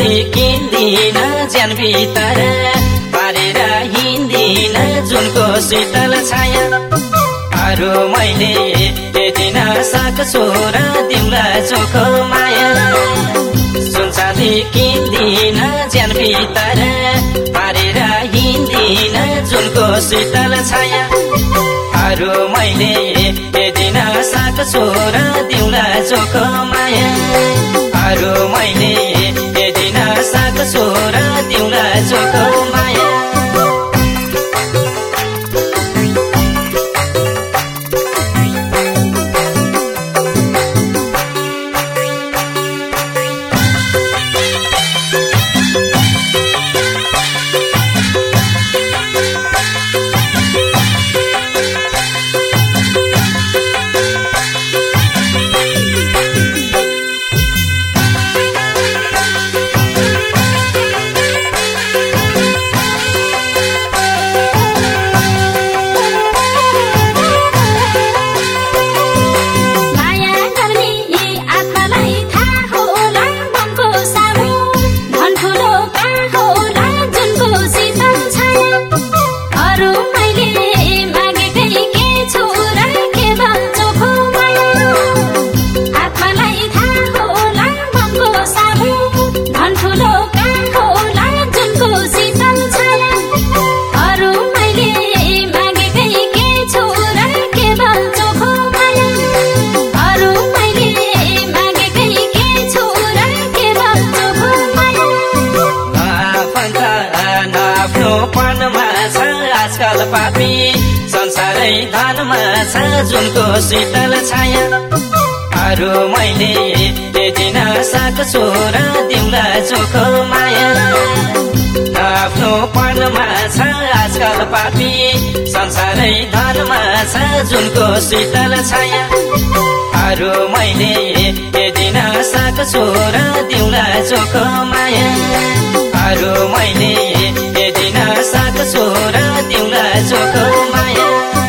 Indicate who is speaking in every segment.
Speaker 1: सुनसादी किन्दिन ज्यान भित्र पारेर हिँड्दिन जुनको शीतल छाया अरू मैले दिन सक्छु र तिम्रा चोखो माया सुनसादी किन्दिन ज्यान भित्र पारेर हिँड्दिन जुनको शीतल छाया अरू मैले दिन सक्छु र तिम्रा चोखो माया अरू मैले दिन सक्छु र तिम्रा चोखो माया पापी संसारै धनमा छ जुनको शीतल छाया अरू मैले दिन सक्छु र तिम्रा चोखो माया आफ्नो पनमा छ आजकल पापी संसारै धनमा छ जुनको शीतल छाया अरू मैले दिन सक्छु र तिम्रा चोखो माया अरू मैले दिन सक्छु र तिम्रा चोखो माया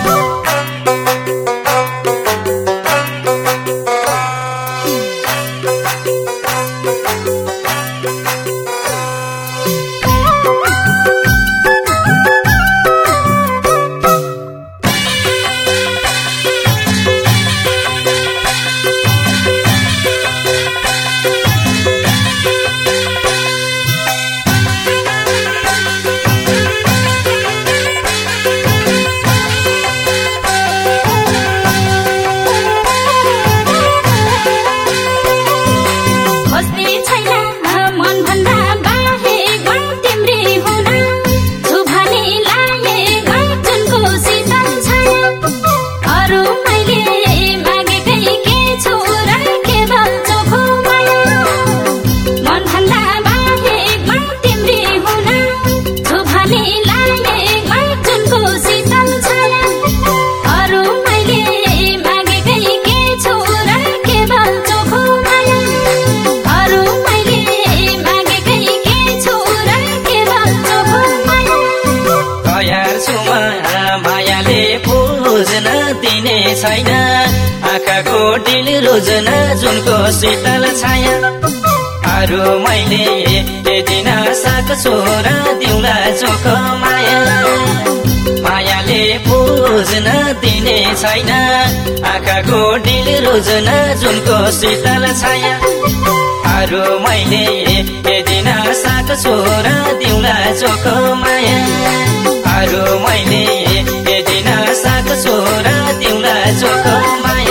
Speaker 1: छैन आँखाको डिल रोज्न जुनको शीतल छाया अरू मैले दिन सक्छु र तिम्रा चोखो माया मायाले बुझ्न दिने छैन आँखाको डिल रोज्न जुनको शीतल छाया अरू मैले दिन सक्छु र तिम्रा चोखो माया अरू मैले दिन सक्छु र तिम्रा चोखो माया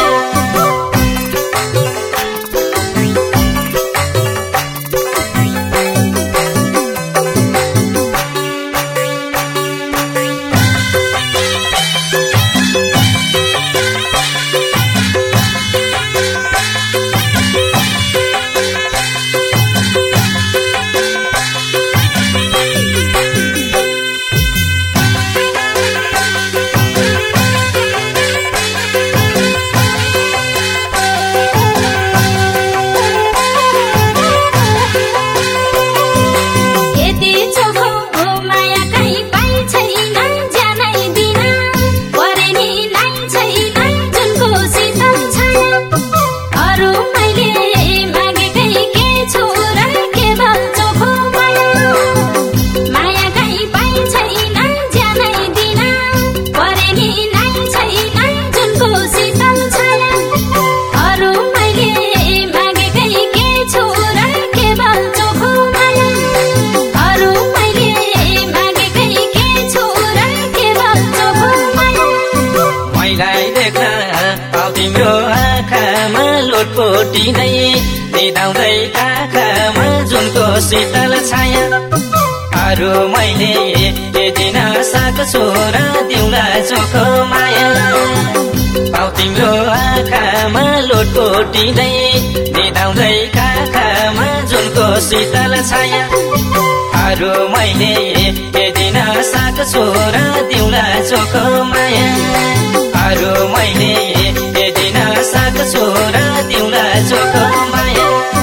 Speaker 1: दिँदै निदाउँदै काखमा जुनको शीतल छाया अरू मैले के दिन साग छोरा दिउँला चोखो माया पाउ तिम्रो आँखामा लोटपोटिँदै निदाउँदै काखमा जुनको शीतल छाया अरू मैले के दिन साग छोरा दिउँला चोखो माया अरू मैले के दिन साग छोरा दिउँला चोखो माया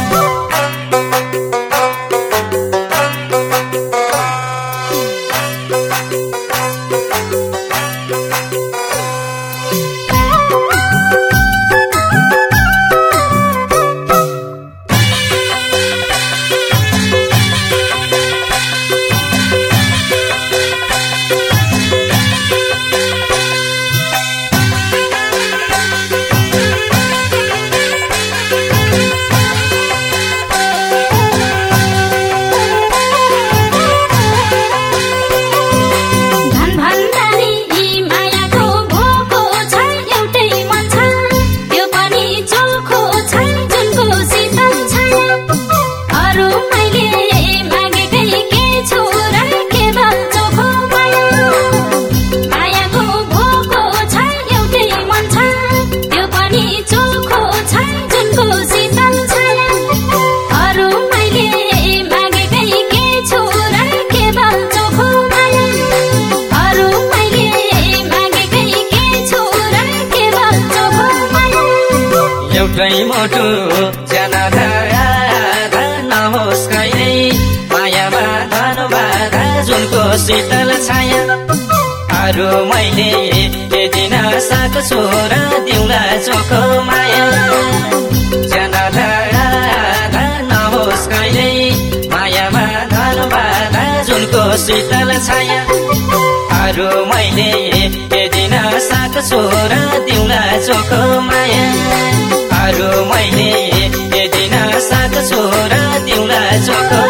Speaker 1: एउटै मोटो जनाधारा नहोस् कहिल्यै मायामा धनबाधा जुनको शीतल छाया अरू मैले के दिन साग छोरा दिउँला चोखो माया जनाधारा नहोस् कहिल्यै मायामा धनबाधा जुनको शीतल छाया अरू मैले के दिन साग छोरा दिउँला चोखो माया अरू मैले के दिन साग छोरा दिउँला चोखो